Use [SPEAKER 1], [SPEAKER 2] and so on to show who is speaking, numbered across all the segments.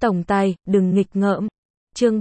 [SPEAKER 1] Tổng tài, đừng nghịch ngợm. Chương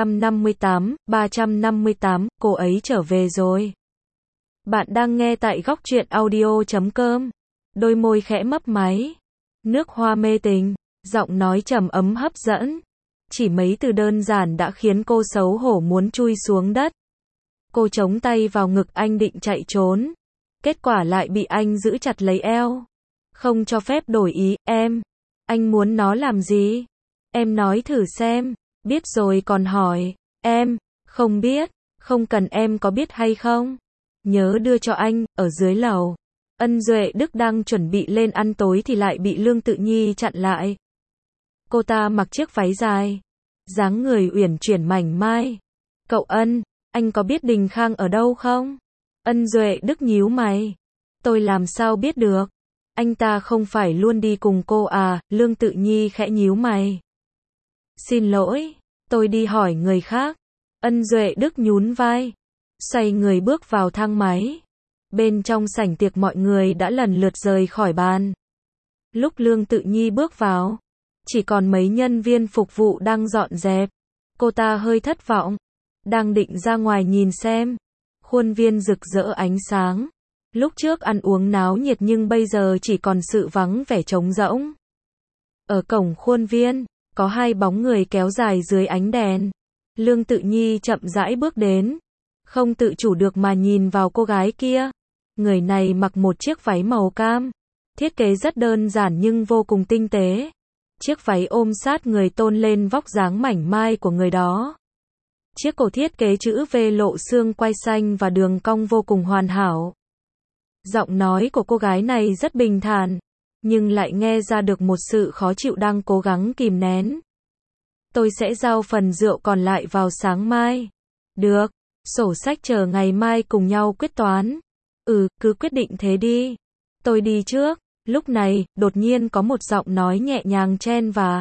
[SPEAKER 1] 358, cô ấy trở về rồi. Bạn đang nghe tại góc truyện audio.com. Đôi môi khẽ mấp máy. Nước hoa mê tình, giọng nói trầm ấm hấp dẫn. Chỉ mấy từ đơn giản đã khiến cô xấu hổ muốn chui xuống đất. Cô chống tay vào ngực anh định chạy trốn. Kết quả lại bị anh giữ chặt lấy eo. Không cho phép đổi ý, em. Anh muốn nó làm gì? Em nói thử xem. Biết rồi còn hỏi. Em, không biết. Không cần, em có biết hay không? Nhớ đưa cho anh, ở dưới lầu. Ân Duệ Đức đang chuẩn bị lên ăn tối thì lại bị Lương Tự Nhi chặn lại. Cô ta mặc chiếc váy dài, dáng người uyển chuyển mảnh mai. Cậu Ân, anh có biết Đình Khang ở đâu không? Ân Duệ Đức nhíu mày. Tôi làm sao biết được? Anh ta không phải luôn đi cùng cô à? Lương Tự Nhi khẽ nhíu mày. Xin lỗi, tôi đi hỏi người khác. Ân Duệ Đức nhún vai, xoay người bước vào thang máy. Bên trong sảnh tiệc mọi người đã lần lượt rời khỏi bàn. Lúc Lương Tự Nhi bước vào, chỉ còn mấy nhân viên phục vụ đang dọn dẹp. Cô ta hơi thất vọng, đang định ra ngoài nhìn xem. Khuôn viên rực rỡ ánh sáng. Lúc trước ăn uống náo nhiệt nhưng bây giờ chỉ còn sự vắng vẻ trống rỗng. Ở cổng khuôn viên, có hai bóng người kéo dài dưới ánh đèn. Lương Tự Nhi chậm rãi bước đến, không tự chủ được mà nhìn vào cô gái kia. Người này mặc một chiếc váy màu cam, thiết kế rất đơn giản nhưng vô cùng tinh tế. Chiếc váy ôm sát người tôn lên vóc dáng mảnh mai của người đó. Chiếc cổ thiết kế chữ V lộ xương quai xanh và đường cong vô cùng hoàn hảo. Giọng nói của cô gái này rất bình thản, nhưng lại nghe ra được một sự khó chịu đang cố gắng kìm nén. Tôi sẽ giao phần rượu còn lại vào sáng mai. Được, sổ sách chờ ngày mai cùng nhau quyết toán. Cứ quyết định thế đi. Tôi đi trước. Lúc này, đột nhiên có một giọng nói nhẹ nhàng chen vào.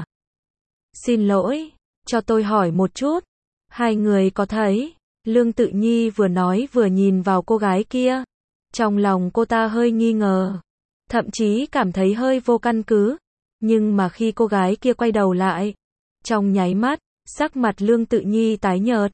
[SPEAKER 1] Xin lỗi, cho tôi hỏi một chút. Hai người có thấy? Lương Tự Nhi vừa nói vừa nhìn vào cô gái kia. Trong lòng cô ta hơi nghi ngờ, thậm chí cảm thấy hơi vô căn cứ. Nhưng mà khi cô gái kia quay đầu lại, trong nháy mắt, sắc mặt Lương Tự Nhi tái nhợt.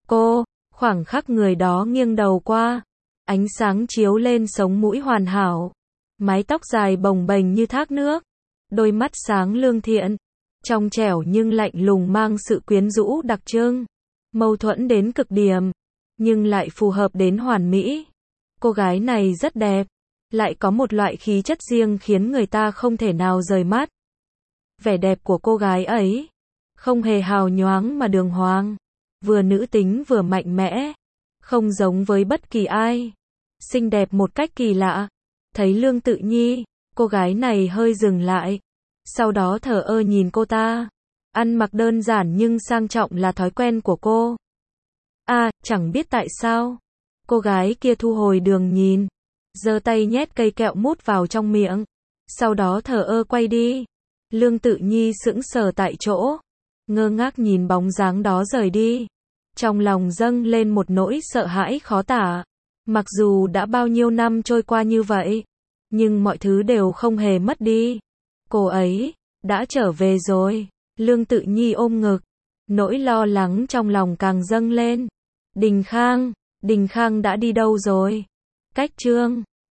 [SPEAKER 1] Khoảng khắc người đó nghiêng đầu qua, ánh sáng chiếu lên sống mũi hoàn hảo, mái tóc dài bồng bềnh như thác nước, đôi mắt sáng lương thiện, trong trẻo nhưng lạnh lùng mang sự quyến rũ đặc trưng, mâu thuẫn đến cực điểm, nhưng lại phù hợp đến hoàn mỹ. Cô gái này rất đẹp, lại có một loại khí chất riêng khiến người ta không thể nào rời mắt. Vẻ đẹp của cô gái ấy không hề hào nhoáng mà đường hoàng, vừa nữ tính vừa mạnh mẽ, không giống với bất kỳ ai, xinh đẹp một cách kỳ lạ. Thấy Lương Tự Nhi, cô gái này hơi dừng lại, sau đó thờ ơ nhìn cô ta. Ăn mặc đơn giản nhưng sang trọng là thói quen của cô. Chẳng biết tại sao. Cô gái kia thu hồi đường nhìn, giơ tay nhét cây kẹo mút vào trong miệng, sau đó thờ ơ quay đi. Lương Tự Nhi sững sờ tại chỗ, ngơ ngác nhìn bóng dáng đó rời đi. Trong lòng dâng lên một nỗi sợ hãi khó tả. Mặc dù đã bao nhiêu năm trôi qua như vậy, nhưng mọi thứ đều không hề mất đi. Cô ấy đã trở về rồi. Lương Tự Nhi ôm ngực, nỗi lo lắng trong lòng càng dâng lên. Đình Khang đã đi đâu rồi? Cách chương